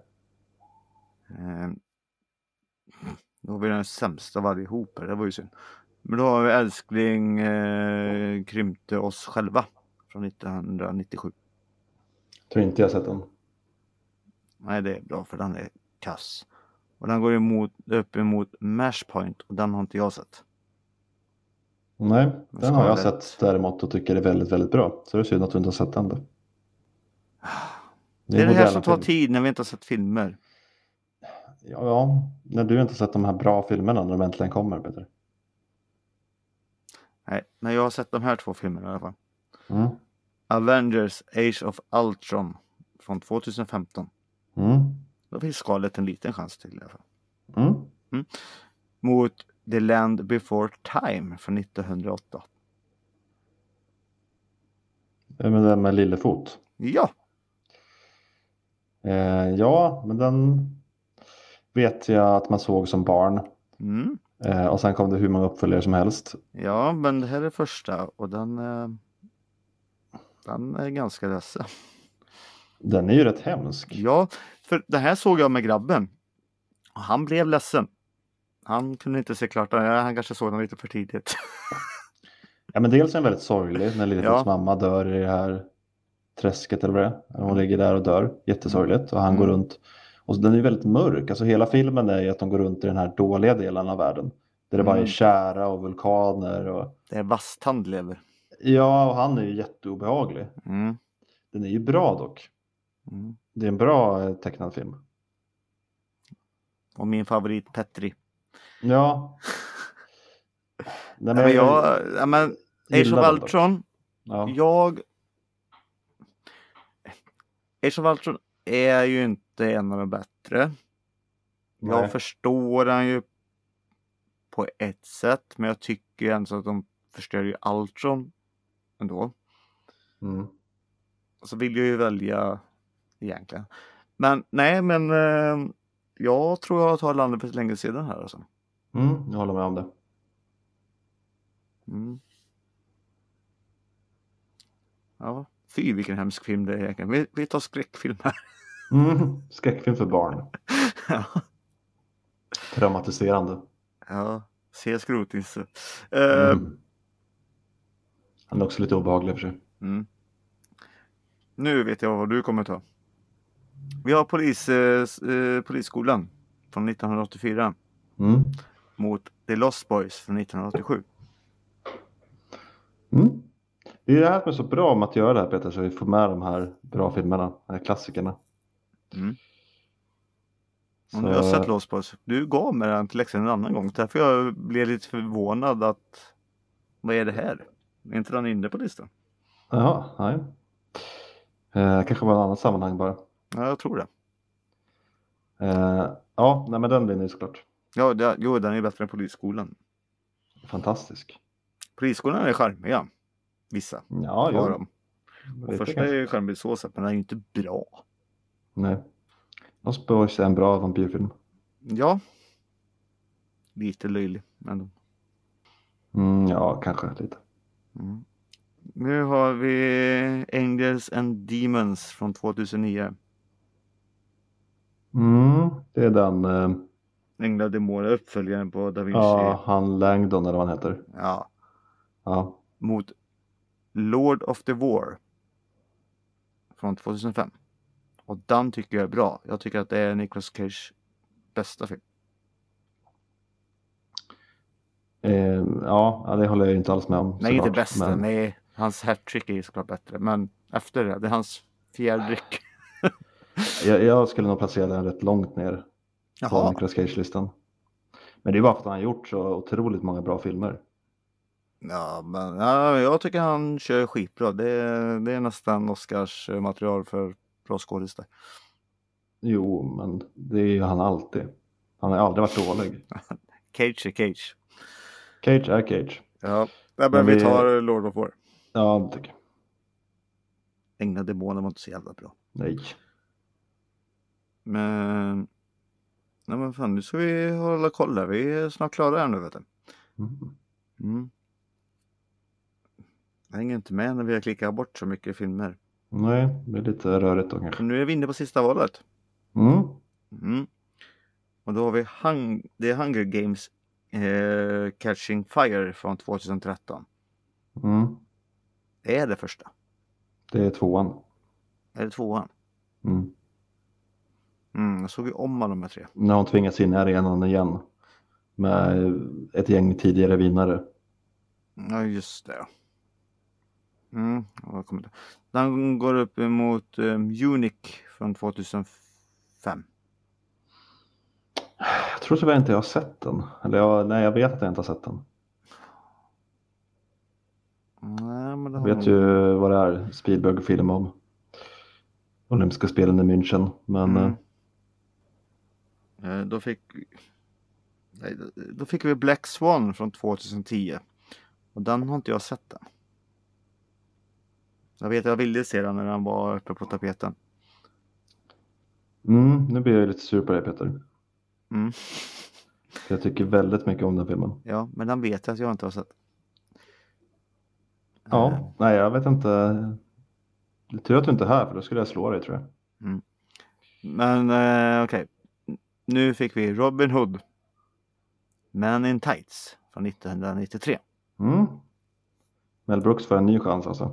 Speaker 2: Då har vi den sämsta av allihop. Det var ju synd. Men då har vi Älskling krympte oss själva. Från 1997.
Speaker 1: Tror inte jag sett den.
Speaker 2: Nej, det är bra för den är kass. Och den går upp emot Mashpoint. Och den har inte jag sett.
Speaker 1: Nej, den har jag sett däremot och tycker är väldigt, väldigt bra. Så det är synd att du inte har sett den då.
Speaker 2: Det är det här som tar tid när vi inte har sett filmer.
Speaker 1: Ja, när du inte har sett de här bra filmerna när de äntligen kommer, Peter.
Speaker 2: Nej, men jag har sett de här två filmerna i alla fall. Avengers Age of Ultron från 2015. Då finns skalet en liten chans till i alla fall. Mot The Land Before Time från 1908.
Speaker 1: Men den med Lillefot.
Speaker 2: Ja.
Speaker 1: Ja, men den vet jag att man såg som barn. Och sen kom det hur många uppföljare som helst.
Speaker 2: Ja, men det här är första och den är ganska ledsen.
Speaker 1: Den är ju rätt hemsk.
Speaker 2: Ja, för det här såg jag med grabben. Och han blev ledsen. Han kunde inte se klart. Han kanske såg den lite för tidigt.
Speaker 1: Ja, men dels är den väldigt sorglig när Lillefots mamma dör i det här träsket eller vad det är. Hon ligger där och dör. Jättesorgligt. Och han går runt. Och den är väldigt mörk. Alltså hela filmen är ju att de går runt i den här dåliga delen av världen. Där det bara är kära och vulkaner. Och...
Speaker 2: Det är vasstand lever.
Speaker 1: Ja, och han är ju jätteobehaglig. Den är ju bra dock. Det är en bra tecknad film.
Speaker 2: Och min favorit Petri.
Speaker 1: Ja.
Speaker 2: Nej, men Age of Ultron. Ja. Age of Ultron är ju inte en av de bättre. Jag förstår den ju på ett sätt. Men jag tycker ju ändå att de förstör ju Ultron ändå. Så vill jag ju välja egentligen. Men nej, men jag tror jag tar landet för länge sedan här alltså.
Speaker 1: Jag håller med om det.
Speaker 2: Ja, fy vilken hemsk film det är egentligen. Vi tar skräckfilm här.
Speaker 1: Skräckfilm för barn.
Speaker 2: Ja.
Speaker 1: Traumatiserande.
Speaker 2: Ja, se Skrotnisse.
Speaker 1: Han är också lite obehaglig för sig.
Speaker 2: Nu vet jag vad du kommer ta. Vi har Polisskolan från 1984. Mot The Lost Boys från 1987.
Speaker 1: Det är det här som är så bra om att göra det här, Peter, så vi får med de här bra filmerna, de här klassikerna.
Speaker 2: Om du har sett Lost Boys, du gav mig den till läxan en annan gång. Därför jag blev lite förvånad att vad är det här? Är inte den inne på listan?
Speaker 1: Jaha, nej. Kanske var ett annat sammanhang bara.
Speaker 2: Ja, jag tror det.
Speaker 1: Ja, nej, men den vinner ju såklart.
Speaker 2: Ja, jo, den är bättre än Polisskolan.
Speaker 1: Fantastisk.
Speaker 2: Polisskolan är charmiga. Vissa
Speaker 1: Ja,
Speaker 2: har
Speaker 1: jo.
Speaker 2: dem. Och
Speaker 1: Lite
Speaker 2: första
Speaker 1: kanske.
Speaker 2: är charmig så sätt, men den är ju inte bra.
Speaker 1: Nej. Lost Boys är en bra vampyrfilm.
Speaker 2: Ja. Lite löjlig. Men...
Speaker 1: Ja, kanske lite.
Speaker 2: Mm. Nu har vi Angels and Demons från 2009.
Speaker 1: Det är den.
Speaker 2: Änglar och demoner, uppföljaren på Da Vinci.
Speaker 1: Ja, han Langdon eller vad han heter.
Speaker 2: Ja.
Speaker 1: Ja.
Speaker 2: Mot Lord of the War från 2005. Och den tycker jag är bra. Jag tycker att det är Nicolas Cage bästa film.
Speaker 1: Ja, det håller jag inte alls med om.
Speaker 2: Nej, inte
Speaker 1: såklart,
Speaker 2: bästa.
Speaker 1: men...
Speaker 2: Nej, hans hattrick är ju såklart bättre. Men efter det är hans fjärrdryck.
Speaker 1: Jag skulle nog placera den rätt långt ner på
Speaker 2: Jaha.
Speaker 1: Nicolas Cage-listan. Men det är bara för att han har gjort så otroligt många bra filmer.
Speaker 2: Ja, men jag tycker han kör skitbra. Det är nästan Oscars material för bra skådespelare.
Speaker 1: Jo, men det är ju han alltid. Han har aldrig varit dålig.
Speaker 2: Cage är Cage.
Speaker 1: Cage är Cage.
Speaker 2: Ja, men vi tar Lord of War.
Speaker 1: Ja, det tycker jag.
Speaker 2: Änglar demoner var inte så jävla bra.
Speaker 1: Nej.
Speaker 2: Men... Nej men fan, nu ska vi hålla koll där. Vi är snart klara här nu, vet du. Jag hänger inte med när vi har klickat bort så mycket filmer.
Speaker 1: Nej, det är lite rörigt då kanske.
Speaker 2: Nu är vi inne på sista valet. Och då har vi det är Hunger Games Catching Fire från 2013. Det är det första.
Speaker 1: Det är 2:an.
Speaker 2: Är det 2:an? Jag såg ju om alla de här 3.
Speaker 1: När hon tvingas in i arenan igen. Med ett gäng tidigare vinnare.
Speaker 2: Ja, just det. Den går upp emot Unique från 2005.
Speaker 1: Jag tror tyvärr inte jag har sett den. Eller nej, jag vet att jag inte har sett den.
Speaker 2: Nej, men
Speaker 1: Jag vet ju vad det är. Spielberg-film om olympiska spelen i München. Men...
Speaker 2: Då fick vi Black Swan från 2010. Och den har inte jag sett den. Jag ville se den när den var uppe på tapeten.
Speaker 1: Nu blir jag lite sur på dig, Peter. Jag tycker väldigt mycket om den filmen.
Speaker 2: Ja, men den vet jag att jag inte har sett.
Speaker 1: Ja, nej jag vet inte. Det är tur att du inte är här, för då skulle jag slå dig, tror jag.
Speaker 2: Men okej. Nu fick vi Robin Hood. Man in Tights från 1993.
Speaker 1: Mel Brooks får en ny chans alltså.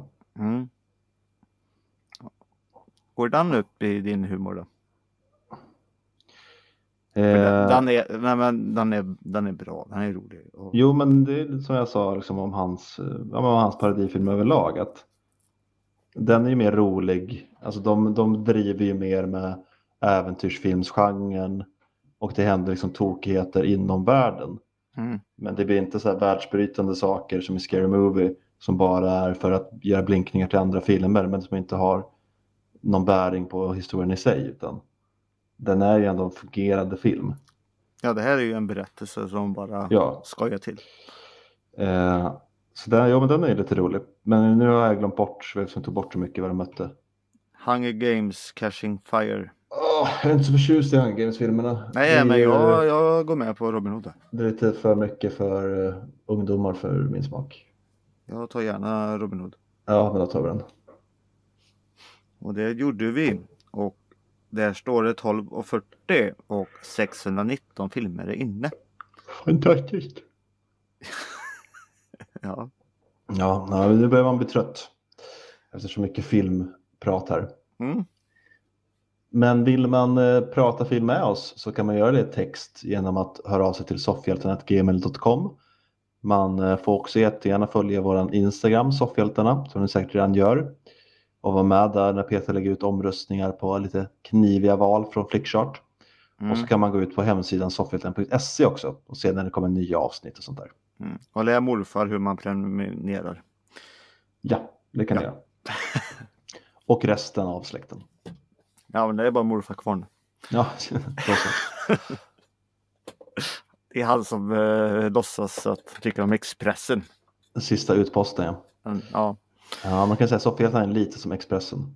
Speaker 2: Går den upp i din humor då? Den är bra, den är rolig.
Speaker 1: Jo, men det är som jag sa liksom, om hans parodifilm överlag. Att den är ju mer rolig. Alltså de driver ju mer med äventyrsfilmsgenren. Och det händer liksom tokigheter inom världen. Men det blir inte så här världsbrytande saker som i Scary Movie. Som bara är för att göra blinkningar till andra filmer. Men som inte har någon bäring på historien i sig. Utan den är ju ändå en fungerande film.
Speaker 2: Ja, det här är ju en berättelse som bara skojar till.
Speaker 1: Så men den är lite rolig. Men nu har jag glömt bort, så jag tog bort så mycket vad de mötte.
Speaker 2: Hunger Games Catching Fire.
Speaker 1: Jag är inte så förtjust i Hunger Games-filmerna.
Speaker 2: Nej, men jag går med på Robin Hood.
Speaker 1: Det är lite för mycket för ungdomar för min smak.
Speaker 2: Jag tar gärna Robin Hood.
Speaker 1: Ja, men då tar vi den.
Speaker 2: Och det gjorde vi. Och där står det 12:40 och 619 filmer är inne.
Speaker 1: Fantastiskt.
Speaker 2: Ja.
Speaker 1: Ja, nu börjar man bli trött. Efter så mycket filmprat här. Men vill man prata film med oss så kan man göra det i text genom att höra av sig till soffhjältarna@gmail.com. Man får också jättegärna följa våran Instagram, Soffhjältarna, som ni säkert redan gör. Och vara med där när Peter lägger ut omröstningar på lite kniviga val från Flickchart. Och så kan man gå ut på hemsidan soffhjältarna.se också och se när det kommer nya avsnitt och sånt där.
Speaker 2: Och lära morfar hur man prenumererar.
Speaker 1: Ja, det kan jag göra. Och resten av släkten.
Speaker 2: Ja, men det är bara morfar kvar.
Speaker 1: Ja, då så.
Speaker 2: Det är han som låtsas att tycker om Expressen.
Speaker 1: Den sista utposten, ja.
Speaker 2: Ja.
Speaker 1: Ja, man kan säga Soffhjältarna är lite som Expressen.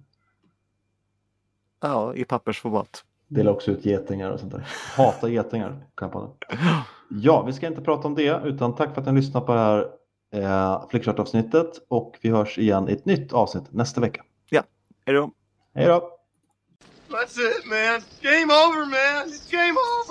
Speaker 2: Ja, i pappersformat.
Speaker 1: Delar också ut getingar och sånt där. Hatar getingar, kan jag på det. Ja, vi ska inte prata om det, utan tack för att ni lyssnar på det här Flickchart-avsnittet. Och vi hörs igen i ett nytt avsnitt nästa vecka.
Speaker 2: Ja, hej då.
Speaker 1: Hej då!
Speaker 3: That's it, man. Game over, man. It's game over.